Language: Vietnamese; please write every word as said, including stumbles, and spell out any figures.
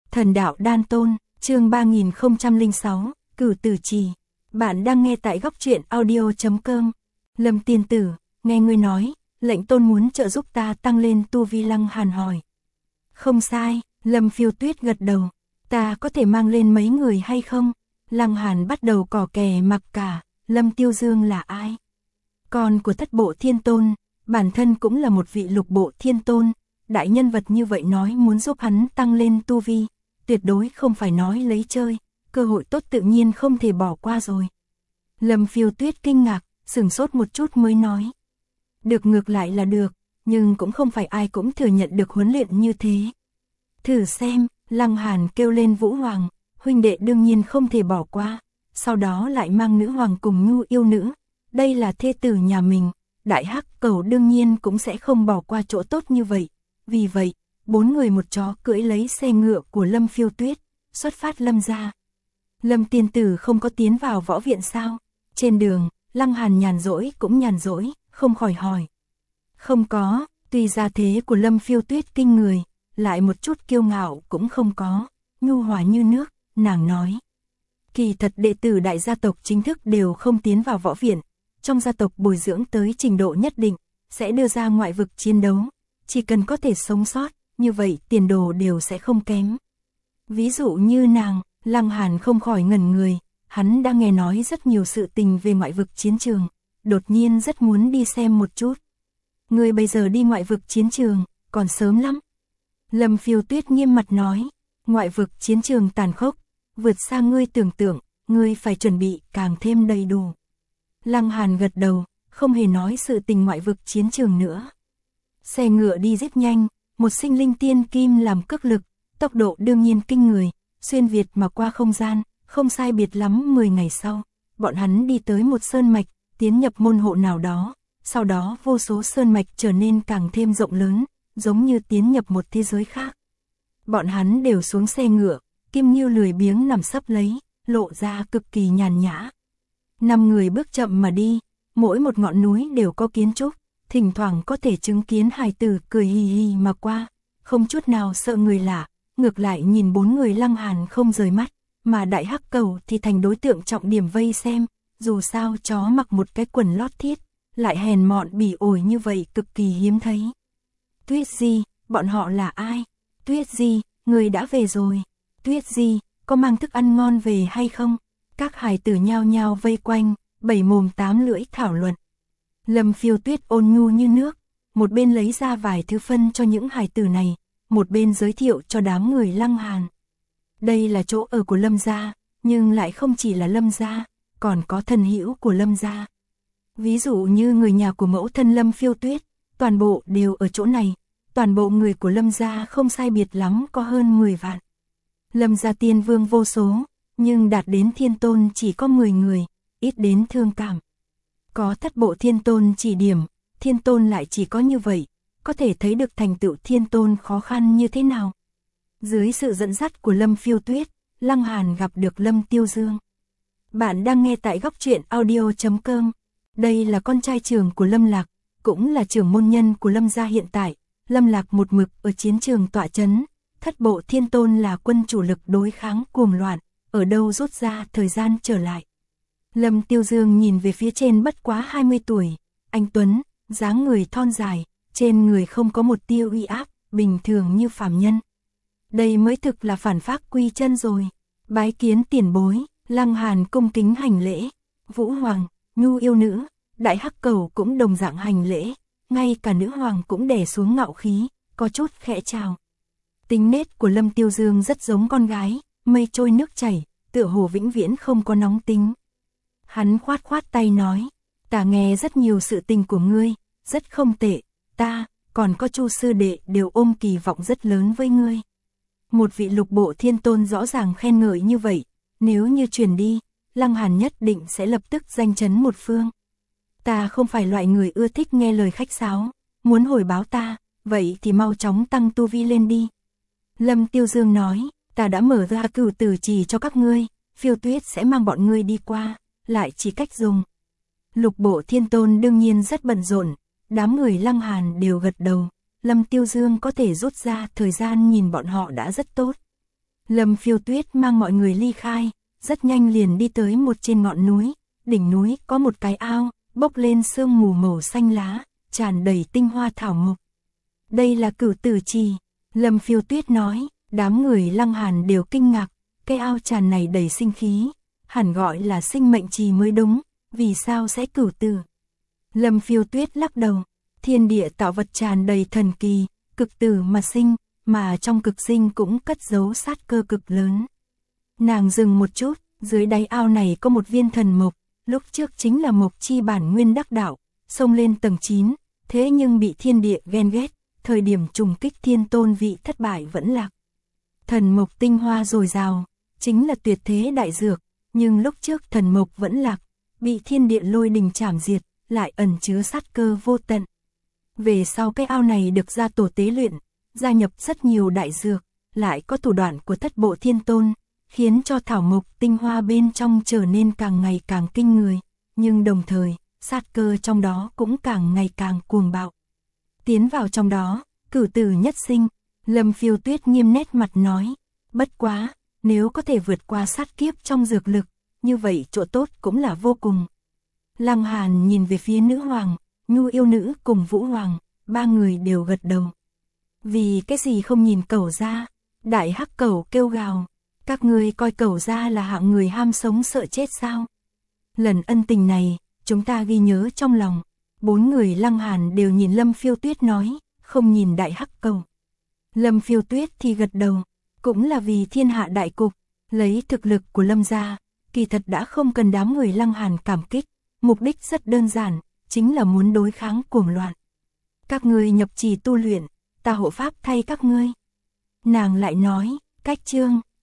Thần đạo đan tôn, chương ba nghìn không trăm lẻ sáu, Cửu Tử Trì. Bạn đang nghe tại góc truyện audio chấm com. Lâm tiên tử, nghe ngươi nói, lệnh tôn muốn trợ giúp ta tăng lên tu vi. Lăng Hàn hỏi. Không sai, Lâm Phiêu Tuyết gật đầu. Ta có thể mang lên mấy người hay không? Lăng Hàn bắt đầu cò kè mặc cả. Lâm Tiêu Dương là ai? Con của thất bộ thiên tôn, bản thân cũng là một vị lục bộ thiên tôn. Đại nhân vật như vậy nói muốn giúp hắn tăng lên tu vi, tuyệt đối không phải nói lấy chơi, cơ hội tốt tự nhiên không thể bỏ qua rồi. Lâm Phiêu Tuyết kinh ngạc, sửng sốt một chút mới nói. Được, ngược lại là được, nhưng cũng không phải ai cũng thừa nhận được huấn luyện như thế. Thử xem, Lăng Hàn kêu lên Vũ Hoàng, huynh đệ đương nhiên không thể bỏ qua, sau đó lại mang nữ hoàng cùng Nhu yêu nữ, đây là thê tử nhà mình, Đại Hắc Cẩu đương nhiên cũng sẽ không bỏ qua chỗ tốt như vậy. Vì vậy, bốn người một chó cưỡi lấy xe ngựa của Lâm Phiêu Tuyết, xuất phát Lâm gia. Lâm tiên tử không có tiến vào võ viện sao? Trên đường, Lăng Hàn nhàn rỗi cũng nhàn rỗi, không khỏi hỏi. Không có, tuy gia thế của Lâm Phiêu Tuyết kinh người, lại một chút kiêu ngạo cũng không có, nhu hòa như nước, nàng nói. Kỳ thật đệ tử đại gia tộc chính thức đều không tiến vào võ viện, trong gia tộc bồi dưỡng tới trình độ nhất định, sẽ đưa ra ngoại vực chiến đấu. Chỉ cần có thể sống sót, như vậy tiền đồ đều sẽ không kém. Ví dụ như nàng, Lăng Hàn không khỏi ngẩn người, hắn đang nghe nói rất nhiều sự tình về ngoại vực chiến trường, đột nhiên rất muốn đi xem một chút. Ngươi bây giờ đi ngoại vực chiến trường, còn sớm lắm. Lâm Phiêu Tuyết nghiêm mặt nói, ngoại vực chiến trường tàn khốc, vượt xa ngươi tưởng tượng, ngươi phải chuẩn bị càng thêm đầy đủ. Lăng Hàn gật đầu, không hề nói sự tình ngoại vực chiến trường nữa. Xe ngựa đi rất nhanh, một sinh linh tiên kim làm cước lực, tốc độ đương nhiên kinh người, xuyên việt mà qua không gian, không sai biệt lắm mười ngày sau, bọn hắn đi tới một sơn mạch, tiến nhập môn hộ nào đó, sau đó vô số sơn mạch trở nên càng thêm rộng lớn, giống như tiến nhập một thế giới khác. Bọn hắn đều xuống xe ngựa, Kim Nghiêu lười biếng nằm sấp lấy, lộ ra cực kỳ nhàn nhã. Năm người bước chậm mà đi, mỗi một ngọn núi đều có kiến trúc. Thỉnh thoảng có thể chứng kiến hài tử cười hì hì mà qua, không chút nào sợ người lạ, ngược lại nhìn bốn người Lăng Hàn không rời mắt, mà Đại Hắc Cẩu thì thành đối tượng trọng điểm vây xem, dù sao chó mặc một cái quần lót thiết, lại hèn mọn bỉ ổi như vậy cực kỳ hiếm thấy. Tuyết Di, bọn họ là ai? Tuyết Di, người đã về rồi. Tuyết Di, có mang thức ăn ngon về hay không? Các hài tử nhao nhao vây quanh, bảy mồm tám lưỡi thảo luận. Lâm Phiêu Tuyết ôn nhu như nước, một bên lấy ra vài thứ phân cho những hài tử này, một bên giới thiệu cho đám người Lăng Hàn. Đây là chỗ ở của Lâm gia, nhưng lại không chỉ là Lâm gia, còn có thân hữu của Lâm gia. Ví dụ như người nhà của mẫu thân Lâm Phiêu Tuyết, toàn bộ đều ở chỗ này, toàn bộ người của Lâm gia không sai biệt lắm có hơn mười vạn. Lâm gia tiên vương vô số, nhưng đạt đến thiên tôn chỉ có mười người, ít đến thương cảm. Có thất bộ thiên tôn chỉ điểm, thiên tôn lại chỉ có như vậy, có thể thấy được thành tựu thiên tôn khó khăn như thế nào. Dưới sự dẫn dắt của Lâm Phiêu Tuyết, Lăng Hàn gặp được Lâm Tiêu Dương. Bạn đang nghe tại góc truyện audio chấm com. Đây là con trai trưởng của Lâm Lạc, cũng là trưởng môn nhân của Lâm gia hiện tại. Lâm Lạc một mực ở chiến trường tọa chấn, thất bộ thiên tôn là quân chủ lực đối kháng cuồng loạn, ở đâu rút ra thời gian trở lại. Lâm Tiêu Dương nhìn về phía trên bất quá hai mươi tuổi, anh tuấn, dáng người thon dài, trên người không có một tia uy áp, bình thường như phàm nhân. Đây mới thực là phản phác quy chân rồi. Bái kiến tiền bối, Lăng Hàn cung kính hành lễ. Vũ Hoàng, Nhu yêu nữ, Đại Hắc Cẩu cũng đồng dạng hành lễ, ngay cả nữ hoàng cũng đè xuống ngạo khí, có chút khẽ chào. Tính nết của Lâm Tiêu Dương rất giống con gái, mây trôi nước chảy, tựa hồ vĩnh viễn không có nóng tính. Hắn khoát khoát tay nói, ta nghe rất nhiều sự tình của ngươi, rất không tệ, ta, còn có Chu sư đệ đều ôm kỳ vọng rất lớn với ngươi. Một vị lục bộ thiên tôn rõ ràng khen ngợi như vậy, nếu như truyền đi, Lăng Hàn nhất định sẽ lập tức danh chấn một phương. Ta không phải loại người ưa thích nghe lời khách sáo, muốn hồi báo ta, vậy thì mau chóng tăng tu vi lên đi. Lâm Tiêu Dương nói, ta đã mở ra Cửu Tử Trì cho các ngươi, Phiêu Tuyết sẽ mang bọn ngươi đi qua, lại chỉ cách dùng. Lục bộ thiên tôn đương nhiên rất bận rộn, đám người Lăng Hàn đều gật đầu, Lâm Tiêu Dương có thể rút ra thời gian nhìn bọn họ đã rất tốt. Lâm Phiêu Tuyết mang mọi người ly khai, rất nhanh liền đi tới một trên ngọn núi, đỉnh núi có một cái ao, bốc lên sương mù màu xanh lá, tràn đầy tinh hoa thảo mộc. Đây là Cửu Tử Trì, Lâm Phiêu Tuyết nói, đám người Lăng Hàn đều kinh ngạc, cái ao tràn này đầy sinh khí, hẳn gọi là sinh mệnh trì mới đúng, vì sao sẽ cửu tử? Lâm Phiêu Tuyết lắc đầu, thiên địa tạo vật tràn đầy thần kỳ, cực tử mà sinh, mà trong cực sinh cũng cất giấu sát cơ cực lớn. Nàng dừng một chút, dưới đáy ao này có một viên thần mộc, lúc trước chính là mộc chi bản nguyên đắc đạo, xông lên tầng chín, thế nhưng bị thiên địa ghen ghét, thời điểm trùng kích thiên tôn vị thất bại vẫn lạc. Thần mộc tinh hoa dồi dào, chính là tuyệt thế đại dược, nhưng lúc trước thần mộc vẫn lạc, bị thiên địa lôi đình chảm diệt, lại ẩn chứa sát cơ vô tận. Về sau cái ao này được gia tổ tế luyện, gia nhập rất nhiều đại dược, lại có thủ đoạn của thất bộ thiên tôn, khiến cho thảo mộc tinh hoa bên trong trở nên càng ngày càng kinh người, nhưng đồng thời, sát cơ trong đó cũng càng ngày càng cuồng bạo. Tiến vào trong đó, cửu tử nhất sinh, Lâm Phiêu Tuyết nghiêm nét mặt nói, bất quá, nếu có thể vượt qua sát kiếp trong dược lực, như vậy chỗ tốt cũng là vô cùng. Lăng Hàn nhìn về phía nữ hoàng, Nhu yêu nữ cùng Vũ Hoàng, ba người đều gật đầu. Vì cái gì không nhìn Cẩu gia? Đại hắc Cẩu kêu gào, các ngươi coi Cẩu gia là hạng người ham sống sợ chết sao? Lần ân tình này, chúng ta ghi nhớ trong lòng. Bốn người Lăng Hàn đều nhìn Lâm Phiêu Tuyết nói, không nhìn Đại hắc Cẩu. Lâm Phiêu Tuyết thì gật đầu, cũng là vì thiên hạ đại cục, lấy thực lực của Lâm gia, kỳ thật đã không cần đám người Lăng Hàn cảm kích, mục đích rất đơn giản, chính là muốn đối kháng cuồng loạn. Các ngươi nhập trì tu luyện, ta hộ pháp thay các ngươi. Nàng lại nói, cách chương